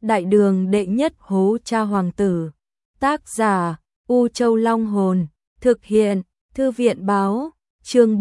Đại đường đệ nhất hố cha hoàng tử. Tác giả U Châu Long Hồn. Thực hiện Thư viện Báo. Chương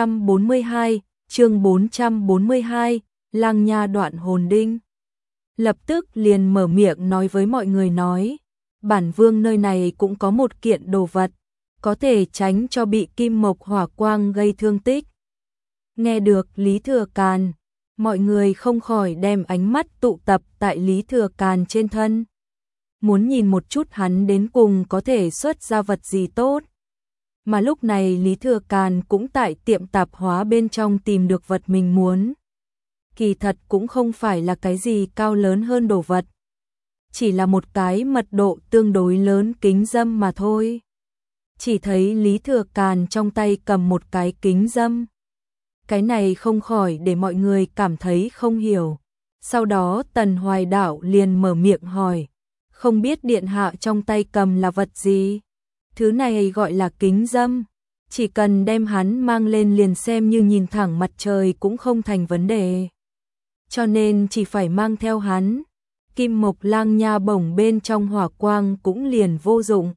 442, Lang Nha đoạn hồn đinh. Lập tức liền mở miệng nói với mọi người nói, bản vương nơi này cũng có một kiện đồ vật, có thể tránh cho bị kim mộc hỏa quang gây thương tích. Nghe được Lý Thừa Càn, mọi người không khỏi đem ánh mắt tụ tập tại Lý Thừa Càn trên thân. Muốn nhìn một chút hắn đến cùng có thể xuất ra vật gì tốt. Mà lúc này Lý Thừa Càn cũng tại tiệm tạp hóa bên trong tìm được vật mình muốn. Kỳ thật cũng không phải là cái gì cao lớn hơn đồ vật. Chỉ là một cái mật độ tương đối lớn kính dâm mà thôi. Chỉ thấy Lý Thừa Càn trong tay cầm một cái kính dâm. Cái này không khỏi để mọi người cảm thấy không hiểu. Sau đó Tần Hoài Đạo liền mở miệng hỏi, không biết điện hạ trong tay cầm là vật gì? Thứ này gọi là kính dâm, chỉ cần đem hắn mang lên liền xem như nhìn thẳng mặt trời cũng không thành vấn đề. Cho nên chỉ phải mang theo hắn, kim mộc lang nha bổng bên trong hỏa quang cũng liền vô dụng.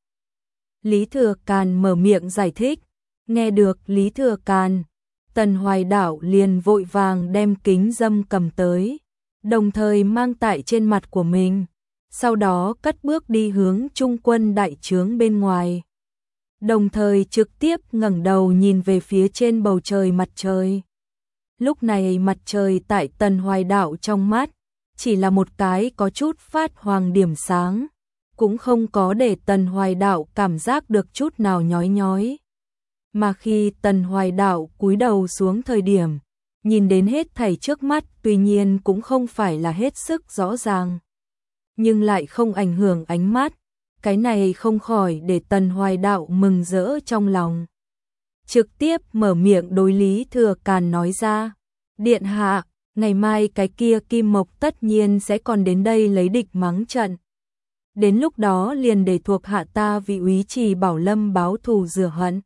Lý Thừa Càn mở miệng giải thích, nghe được Lý Thừa Càn, Tần Hoài Đạo liền vội vàng đem kính dâm cầm tới, đồng thời mang tại trên mặt của mình, sau đó cất bước đi hướng trung quân đại trướng bên ngoài. Đồng thời trực tiếp ngẩng đầu nhìn về phía trên bầu trời mặt trời. Lúc này mặt trời tại Tần Hoài Đạo trong mắt, chỉ là một cái có chút phát hoàng điểm sáng, cũng không có để Tần Hoài Đạo cảm giác được chút nào nhói nhói. Mà khi Tần Hoài Đạo cúi đầu xuống thời điểm, nhìn đến hết thảy trước mắt tuy nhiên cũng không phải là hết sức rõ ràng, nhưng lại không ảnh hưởng ánh mắt. Cái này không khỏi để Tần Hoài Đạo mừng rỡ trong lòng. Trực tiếp mở miệng đối Lý Thừa Càn nói ra, điện hạ, ngày mai cái kia kim mộc tất nhiên sẽ còn đến đây lấy địch mắng trận. Đến lúc đó liền để thuộc hạ ta vì úy trì Bảo Lâm báo thù rửa hận.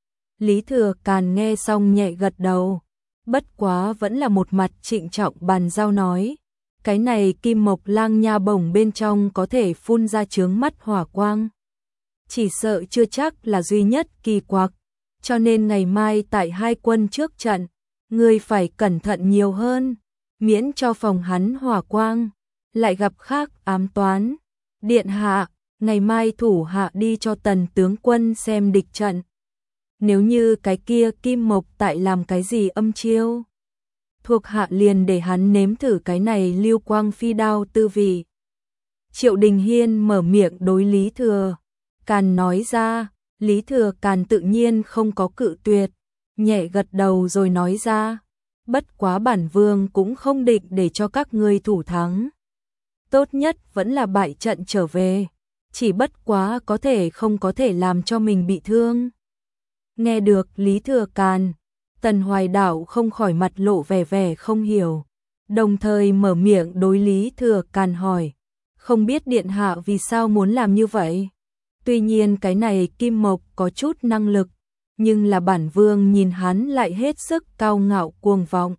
Lý Thừa Càn nghe xong nhẹ gật đầu, bất quá vẫn là một mặt trịnh trọng bàn giao nói, cái này kim mộc lang nha bổng bên trong có thể phun ra chướng mắt hỏa quang. Chỉ sợ chưa chắc là duy nhất kỳ quặc, cho nên ngày mai tại hai quân trước trận, ngươi phải cẩn thận nhiều hơn, miễn cho phòng hắn hỏa quang, lại gặp khác ám toán. Điện hạ, ngày mai thủ hạ đi cho Tần tướng quân xem địch trận. Nếu như cái kia kim mộc tại làm cái gì âm chiêu, thuộc hạ liền để hắn nếm thử cái này lưu quang phi đao tư vị. Triệu Đình Hiên mở miệng đối Lý Thừa Càn nói ra, Lý Thừa Càn tự nhiên không có cự tuyệt, nhẹ gật đầu rồi nói ra, bất quá bản vương cũng không định để cho các ngươi thủ thắng. Tốt nhất vẫn là bại trận trở về, chỉ bất quá có thể không có thể làm cho mình bị thương. Nghe được Lý Thừa Càn, Tần Hoài Đạo không khỏi mặt lộ vẻ không hiểu, đồng thời mở miệng đối Lý Thừa Càn hỏi, không biết điện hạ vì sao muốn làm như vậy? Tuy nhiên cái này kim mộc có chút năng lực, nhưng là bản vương nhìn hắn lại hết sức cao ngạo cuồng vọng.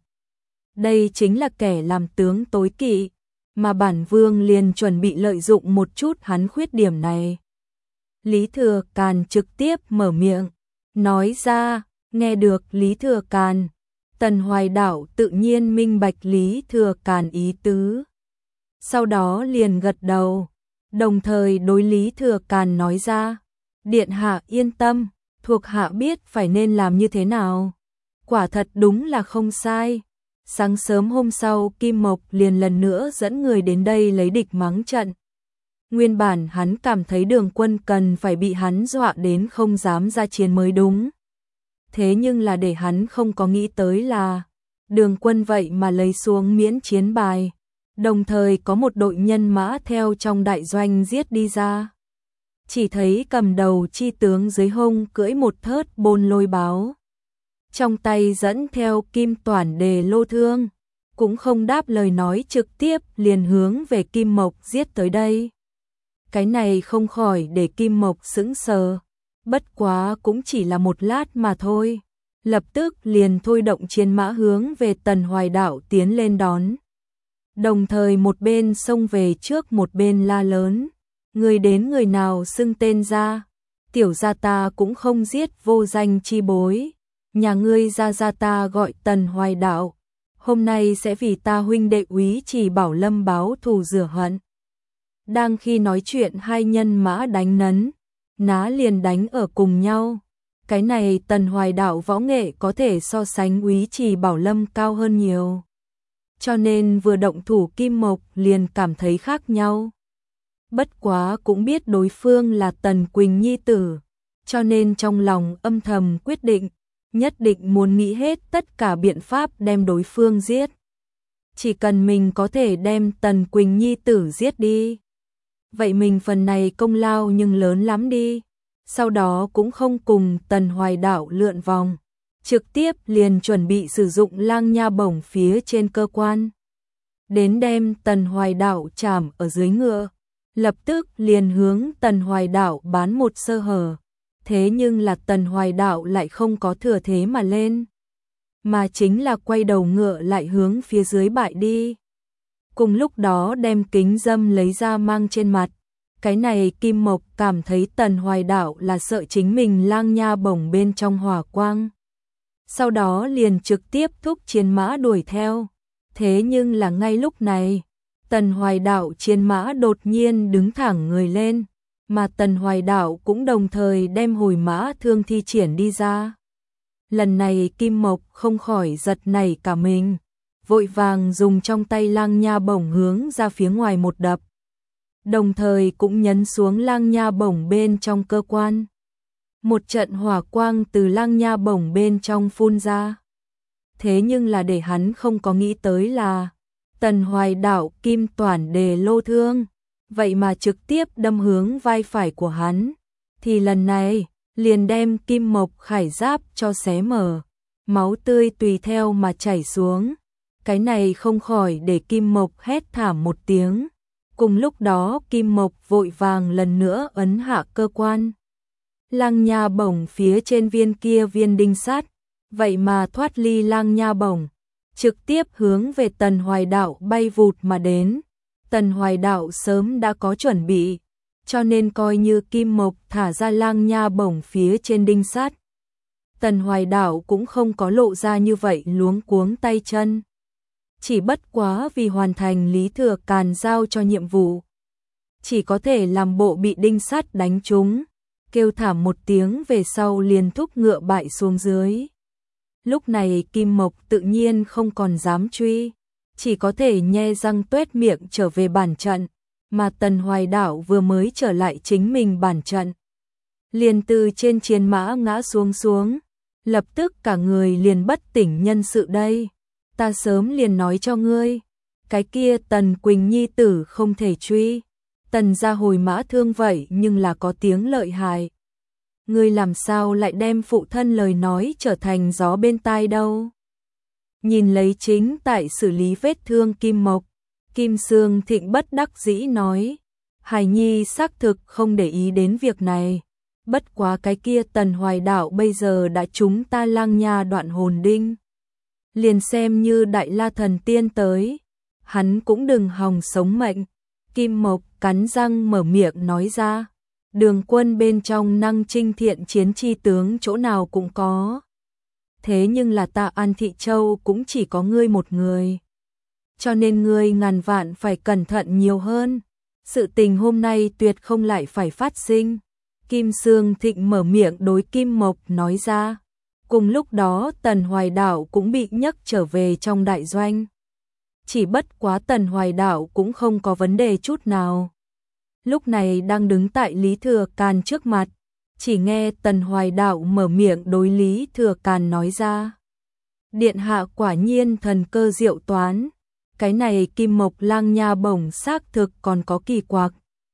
Đây chính là kẻ làm tướng tối kỵ, mà bản vương liền chuẩn bị lợi dụng một chút hắn khuyết điểm này. Lý Thừa Càn trực tiếp mở miệng, nói ra, nghe được Lý Thừa Càn, Tần Hoài Đạo tự nhiên minh bạch Lý Thừa Càn ý tứ. Sau đó liền gật đầu, đồng thời đối Lý Thừa Càn nói ra, điện hạ yên tâm, thuộc hạ biết phải nên làm như thế nào. Quả thật đúng là không sai. Sáng sớm hôm sau Kim Mộc liền lần nữa dẫn người đến đây lấy địch mắng trận. Nguyên bản hắn cảm thấy Đường Quân cần phải bị hắn dọa đến không dám ra chiến mới đúng. Thế nhưng là để hắn không có nghĩ tới là Đường Quân vậy mà lấy xuống miễn chiến bài, đồng thời có một đội nhân mã theo trong đại doanh giết đi ra. Chỉ thấy cầm đầu chi tướng dưới hông cưỡi một thớt bôn lôi báo, trong tay dẫn theo kim toản đề lô thương, cũng không đáp lời nói trực tiếp liền hướng về Kim Mộc giết tới đây. Cái này không khỏi để Kim Mộc sững sờ, bất quá cũng chỉ là một lát mà thôi, lập tức liền thôi động chiến mã hướng về Tần Hoài Đạo tiến lên đón. Đồng thời một bên xông về trước một bên la lớn, người đến người nào xưng tên ra, tiểu gia ta cũng không giết vô danh chi bối, nhà ngươi gia ta gọi Tần Hoài Đạo, hôm nay sẽ vì ta huynh đệ Úy Trì Bảo Lâm báo thù rửa hận. Đang khi nói chuyện hai nhân mã đánh nấn, ná liền đánh ở cùng nhau. Cái này Tần Hoài Đạo võ nghệ có thể so sánh Úy Trì Bảo Lâm cao hơn nhiều. Cho nên vừa động thủ Kim Mộc liền cảm thấy khác nhau. Bất quá cũng biết đối phương là Tần Quỳnh nhi tử, cho nên trong lòng âm thầm quyết định, nhất định muốn nghĩ hết tất cả biện pháp đem đối phương giết. Chỉ cần mình có thể đem Tần Quỳnh nhi tử giết đi, vậy mình phần này công lao nhưng lớn lắm đi. Sau đó cũng không cùng Tần Hoài Đạo lượn vòng, trực tiếp liền chuẩn bị sử dụng lang nha bổng phía trên cơ quan. Đến đem Tần Hoài Đạo chạm ở dưới ngựa, lập tức liền hướng Tần Hoài Đạo bán một sơ hở. Thế nhưng là Tần Hoài Đạo lại không có thừa thế mà lên, mà chính là quay đầu ngựa lại hướng phía dưới bại đi. Cùng lúc đó đem kính dâm lấy ra mang trên mặt. Cái này Kim Mộc cảm thấy Tần Hoài Đạo là sợ chính mình lang nha bổng bên trong hỏa quang. Sau đó liền trực tiếp thúc chiến mã đuổi theo. Thế nhưng là ngay lúc này, Tần Hoài Đạo chiến mã đột nhiên đứng thẳng người lên, mà Tần Hoài Đạo cũng đồng thời đem hồi mã thương thi triển đi ra. Lần này Kim Mộc không khỏi giật nảy cả mình, vội vàng dùng trong tay lang nha bổng hướng ra phía ngoài một đập. Đồng thời cũng nhấn xuống lang nha bổng bên trong cơ quan. Một trận hỏa quang từ lang nha bổng bên trong phun ra. Thế nhưng là để hắn không có nghĩ tới là Tần Hoài Đạo kim toản đề lô thương, vậy mà trực tiếp đâm hướng vai phải của hắn. Thì lần này liền đem Kim Mộc khải giáp cho xé mở, máu tươi tùy theo mà chảy xuống. Cái này không khỏi để Kim Mộc hét thảm một tiếng. Cùng lúc đó Kim Mộc vội vàng lần nữa ấn hạ cơ quan. Lang nha bổng phía trên viên kia viên đinh sắt, vậy mà thoát ly lang nha bổng, trực tiếp hướng về Tần Hoài Đạo bay vụt mà đến. Tần Hoài Đạo sớm đã có chuẩn bị, cho nên coi như Kim Mộc thả ra lang nha bổng phía trên đinh sắt, Tần Hoài Đạo cũng không có lộ ra như vậy luống cuống tay chân. Chỉ bất quá vì hoàn thành Lý Thừa Càn giao cho nhiệm vụ, chỉ có thể làm bộ bị đinh sắt đánh trúng, kêu thảm một tiếng về sau liền thúc ngựa bại xuống dưới. Lúc này Kim Mộc tự nhiên không còn dám truy, chỉ có thể nhe răng tuét miệng trở về bản trận, mà Tần Hoài Đạo vừa mới trở lại chính mình bản trận, liền từ trên chiến mã ngã xuống, lập tức cả người liền bất tỉnh nhân sự đây. Ta sớm liền nói cho ngươi, cái kia Tần Quỳnh nhi tử không thể truy. Tần gia hồi mã thương vậy nhưng là có tiếng lợi hại. Ngươi làm sao lại đem phụ thân lời nói trở thành gió bên tai đâu? Nhìn lấy chính tại xử lý vết thương Kim Mộc, Kim Sương Thịnh bất đắc dĩ nói, Hải Nhi xác thực không để ý đến việc này. Bất quá cái kia Tần Hoài Đạo bây giờ đã trúng ta lang nha đoạn hồn đinh. Liền xem như Đại La Thần Tiên tới, hắn cũng đừng hòng sống mệnh. Kim Mộc cắn răng mở miệng nói ra, Đường quân bên trong năng trinh thiện chiến chi tướng chỗ nào cũng có. Thế nhưng là ta An Thị Châu cũng chỉ có ngươi một người. Cho nên ngươi ngàn vạn phải cẩn thận nhiều hơn. Sự tình hôm nay tuyệt không lại phải phát sinh. Kim Sương Thịnh mở miệng đối Kim Mộc nói ra. Cùng lúc đó Tần Hoài Đạo cũng bị nhấc trở về trong đại doanh. Chỉ bất quá Tần Hoài Đạo cũng không có vấn đề chút nào. Lúc này đang đứng tại Lý Thừa Càn trước mặt, chỉ nghe Tần Hoài Đạo mở miệng đối Lý Thừa Càn nói ra. Điện hạ quả nhiên thần cơ diệu toán, cái này Kim Mộc lang nha bổng xác thực còn có kỳ quặc.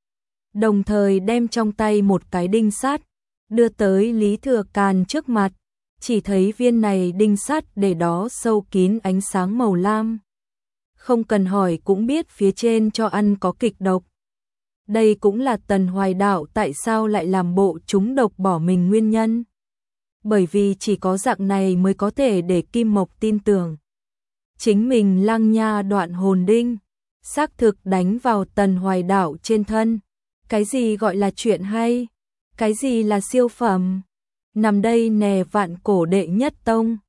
Đồng thời đem trong tay một cái đinh sắt, đưa tới Lý Thừa Càn trước mặt, chỉ thấy viên này đinh sắt để đó sâu kín ánh sáng màu lam. Không cần hỏi cũng biết phía trên cho ăn có kịch độc. Đây cũng là Tần Hoài Đạo tại sao lại làm bộ trúng độc bỏ mình nguyên nhân. Bởi vì chỉ có dạng này mới có thể để Kim Mộc tin tưởng. Chính mình lang nha đoạn hồn đinh, xác thực đánh vào Tần Hoài Đạo trên thân. Cái gì gọi là chuyện hay? Cái gì là siêu phẩm? Nằm đây nè, vạn cổ đệ nhất tông.